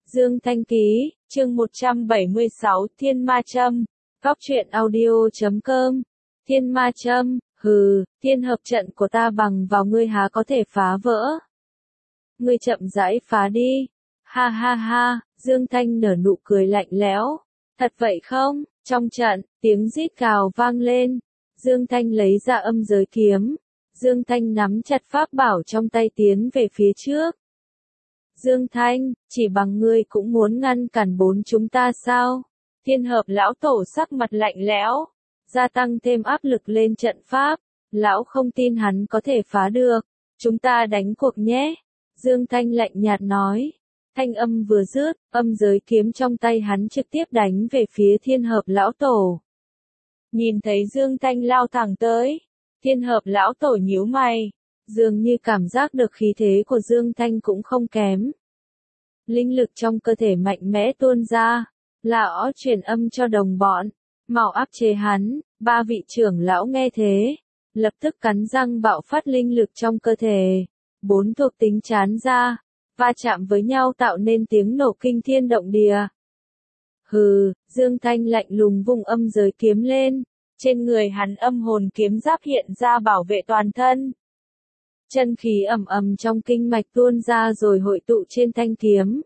Dương Thanh Ký, chương 176, Thiên Ma Châm, Góc truyện audio.com, Thiên Ma Châm, hừ, thiên hợp trận của ta bằng vào ngươi há có thể phá vỡ. Ngươi chậm rãi phá đi. Ha ha ha, Dương Thanh nở nụ cười lạnh lẽo. Thật vậy không? Trong trận, tiếng rít gào vang lên. Dương Thanh lấy ra âm giới kiếm. Dương Thanh nắm chặt pháp bảo trong tay tiến về phía trước. Dương Thanh, chỉ bằng ngươi cũng muốn ngăn cản bốn chúng ta sao? Thiên hợp lão tổ sắc mặt lạnh lẽo, gia tăng thêm áp lực lên trận pháp. Lão không tin hắn có thể phá được. Chúng ta đánh cuộc nhé. Dương Thanh lạnh nhạt nói. Thanh âm vừa dứt, âm giới kiếm trong tay hắn trực tiếp đánh về phía thiên hợp lão tổ. Nhìn thấy Dương Thanh lao thẳng tới, thiên hợp lão tổ nhíu mày, dường như cảm giác được khí thế của Dương Thanh cũng không kém. Linh lực trong cơ thể mạnh mẽ tuôn ra, lão truyền âm cho đồng bọn, mau áp chế hắn. Ba vị trưởng lão nghe thế, lập tức cắn răng bạo phát linh lực trong cơ thể. Bốn thuộc tính tràn ra, va chạm với nhau tạo nên tiếng nổ kinh thiên động địa. Hừ, Dương Thanh lạnh lùng vung âm giới kiếm lên, trên người hắn âm hồn kiếm giáp hiện ra bảo vệ toàn thân. Chân khí ầm ầm trong kinh mạch tuôn ra rồi hội tụ trên thanh kiếm.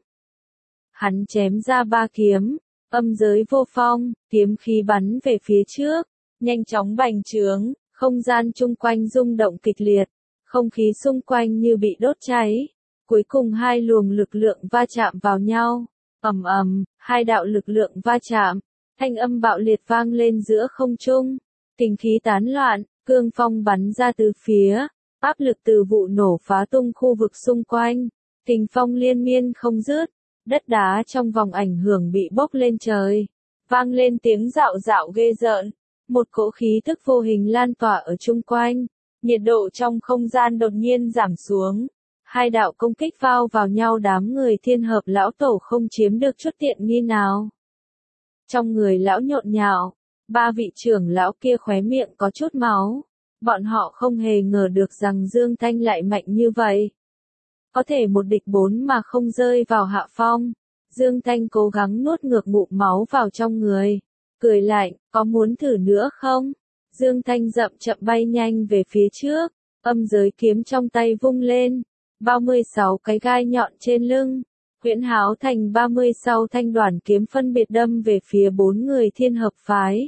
Hắn chém ra ba kiếm, âm giới vô phong, kiếm khí bắn về phía trước, nhanh chóng bành trướng, không gian chung quanh rung động kịch liệt, không khí xung quanh như bị đốt cháy. Cuối cùng hai luồng lực lượng va chạm vào nhau, ầm ầm, hai đạo lực lượng va chạm, thanh âm bạo liệt vang lên giữa không trung, kình khí tán loạn, cương phong bắn ra từ phía, áp lực từ vụ nổ phá tung khu vực xung quanh, kình phong liên miên không dứt, đất đá trong vòng ảnh hưởng bị bốc lên trời, vang lên tiếng rạo rạo ghê rợn, một cỗ khí tức vô hình lan tỏa ở chung quanh, nhiệt độ trong không gian đột nhiên giảm xuống. Hai đạo công kích vào nhau, đám người thiên hợp lão tổ không chiếm được chút tiện nghi nào. Trong người lão nhộn nhạo, ba vị trưởng lão kia khóe miệng có chút máu. Bọn họ không hề ngờ được rằng Dương Thanh lại mạnh như vậy. Có thể một địch bốn mà không rơi vào hạ phong. Dương Thanh cố gắng nuốt ngược ngụm máu vào trong người. Cười lạnh, có muốn thử nữa không? Dương Thanh chậm chậm bay nhanh về phía trước. Âm giới kiếm trong tay vung lên. 36 cái gai nhọn trên lưng, huyễn háo thành 36 thanh đoản kiếm phân biệt đâm về phía bốn người thiên hợp phái.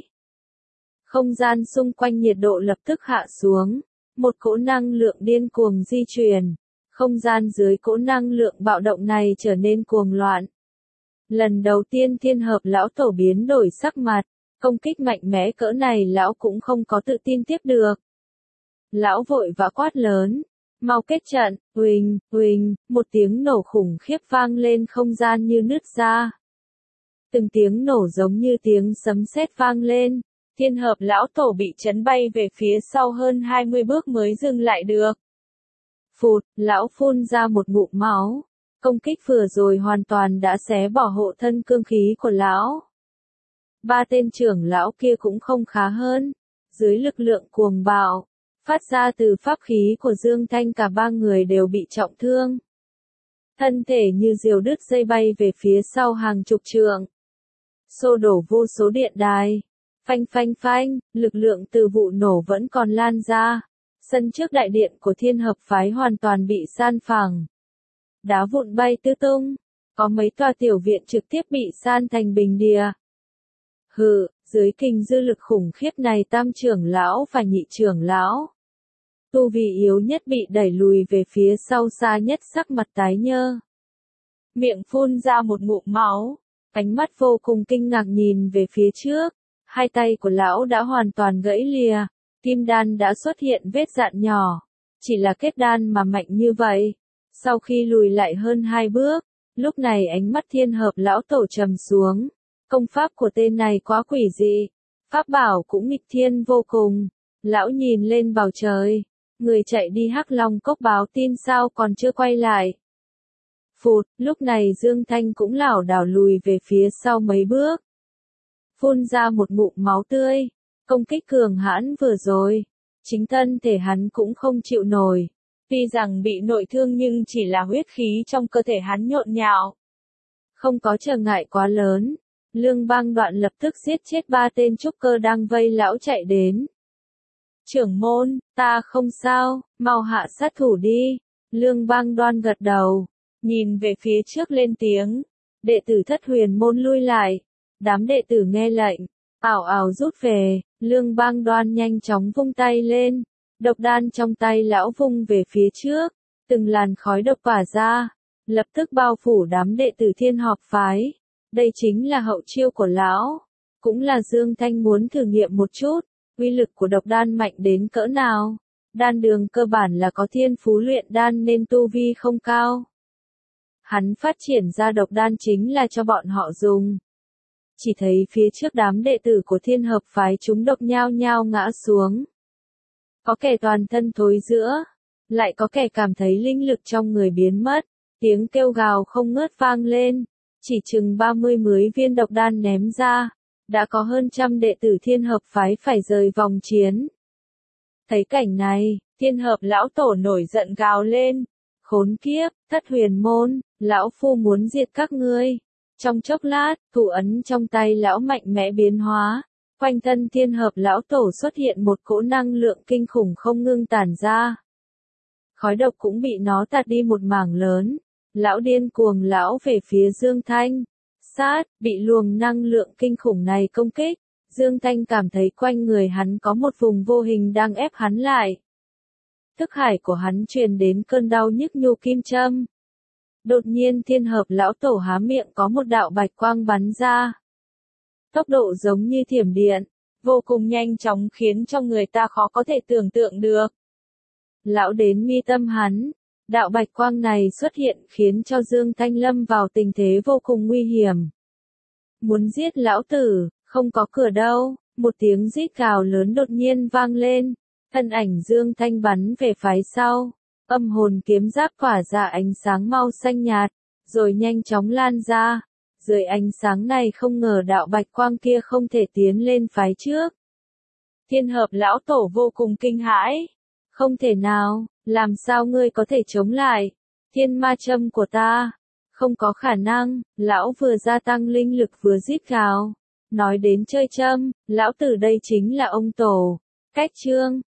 Không gian xung quanh nhiệt độ lập tức hạ xuống, một cỗ năng lượng điên cuồng di chuyển, không gian dưới cỗ năng lượng bạo động này trở nên cuồng loạn. Lần đầu tiên thiên hợp lão tổ biến đổi sắc mặt, công kích mạnh mẽ cỡ này lão cũng không có tự tin tiếp được. Lão vội vã quát lớn. Mau kết trận, huỳnh, huỳnh, một tiếng nổ khủng khiếp vang lên không gian như nứt ra. Từng tiếng nổ giống như tiếng sấm sét vang lên, thiên hợp lão tổ bị chấn bay về phía sau hơn 20 bước mới dừng lại được. Phụt, lão phun ra một ngụm máu, công kích vừa rồi hoàn toàn đã xé bỏ hộ thân cương khí của lão. Ba tên trưởng lão kia cũng không khá hơn, dưới lực lượng cuồng bạo phát ra từ pháp khí của Dương Thanh cả ba người đều bị trọng thương. Thân thể như diều đứt dây bay về phía sau hàng chục trượng. Xô đổ vô số điện đài. Phanh phanh phanh, lực lượng từ vụ nổ vẫn còn lan ra. Sân trước đại điện của thiên hợp phái hoàn toàn bị san phẳng. Đá vụn bay tứ tung. Có mấy tòa tiểu viện trực tiếp bị san thành bình địa. Hừ, dưới kình dư lực khủng khiếp này tam trưởng lão và nhị trưởng lão. Tu vi yếu nhất bị đẩy lùi về phía sau xa nhất, sắc mặt tái nhơ. Miệng phun ra một ngụm máu, ánh mắt vô cùng kinh ngạc nhìn về phía trước. Hai tay của lão đã hoàn toàn gãy lìa, kim đan đã xuất hiện vết dạn nhỏ. Chỉ là kết đan mà mạnh như vậy. Sau khi lùi lại hơn 2 bước, lúc này ánh mắt thiên hợp lão tổ trầm xuống. Công pháp của tên này quá quỷ dị, pháp bảo cũng nghịch thiên vô cùng. Lão nhìn lên bầu trời. Người chạy đi Hắc Long Cốc báo tin sao còn chưa quay lại. Phụt, lúc này Dương Thanh cũng lảo đảo lùi về phía sau mấy bước. Phun ra một ngụm máu tươi, công kích cường hãn vừa rồi. Chính thân thể hắn cũng không chịu nổi. Tuy rằng bị nội thương nhưng chỉ là huyết khí trong cơ thể hắn nhộn nhạo. không có trở ngại quá lớn. Lương Bang Đoạn lập tức giết chết 3 tên trúc cơ đang vây lão chạy đến. Trưởng môn, ta không sao, mau hạ sát thủ đi. Lương Bang Đoan gật đầu, nhìn về phía trước lên tiếng. Đệ tử Thất Huyền môn lui lại. Đám đệ tử nghe lệnh, ảo ảo rút về. Lương Bang Đoan nhanh chóng vung tay lên. Độc đan trong tay lão vung về phía trước. Từng làn khói độc tỏa ra, lập tức bao phủ đám đệ tử Thiên Họp phái. Đây chính là hậu chiêu của lão. Cũng là Dương Thanh muốn thử nghiệm một chút, uy lực của độc đan mạnh đến cỡ nào. Đan đường cơ bản là có thiên phú luyện đan nên tu vi không cao. Hắn phát triển ra độc đan chính là cho bọn họ dùng. Chỉ thấy phía trước đám đệ tử của Thiên Hợp phái chúng độc nhao nhao ngã xuống. Có kẻ toàn thân thối rữa, lại có kẻ cảm thấy linh lực trong người biến mất, tiếng kêu gào không ngớt vang lên. Chỉ chừng 30 mới viên độc đan ném ra, đã có hơn trăm đệ tử Thiên Hợp phái phải rời vòng chiến. Thấy cảnh này, Thiên Hợp lão tổ nổi giận gào lên. Khốn kiếp, Thất Huyền môn, lão phu muốn diệt các ngươi. Trong chốc lát, thủ ấn trong tay lão mạnh mẽ biến hóa. Quanh thân Thiên Hợp lão tổ xuất hiện một cỗ năng lượng kinh khủng không ngưng tản ra. Khói độc cũng bị nó tạt đi một mảng lớn. Lão điên cuồng lão về phía Dương Thanh. Sát, bị luồng năng lượng kinh khủng này công kích. Dương Thanh cảm thấy quanh người hắn có một vùng vô hình đang ép hắn lại. Thức hải của hắn truyền đến cơn đau nhức như kim châm. Đột nhiên Thiên Hợp lão tổ há miệng có một đạo bạch quang bắn ra. Tốc độ giống như thiểm điện, vô cùng nhanh chóng khiến cho người ta khó có thể tưởng tượng được. Lão đến mi tâm hắn, đạo bạch quang này xuất hiện khiến cho Dương Thanh lâm vào tình thế vô cùng nguy hiểm. Muốn giết lão tử, không có cửa đâu, một tiếng rít gào lớn đột nhiên vang lên, thân ảnh Dương Thanh bắn về phía sau, âm hồn kiếm giáp tỏa ra ánh sáng màu xanh nhạt, rồi nhanh chóng lan ra. Dưới ánh sáng này không ngờ đạo bạch quang kia không thể tiến lên phái trước. Thiên Hợp lão tổ vô cùng kinh hãi. Không thể nào, làm sao ngươi có thể chống lại? Thiên ma châm của ta. Không có khả năng, lão vừa gia tăng linh lực vừa rít gào. Nói đến chơi châm, lão tử đây chính là ông tổ. Cách chương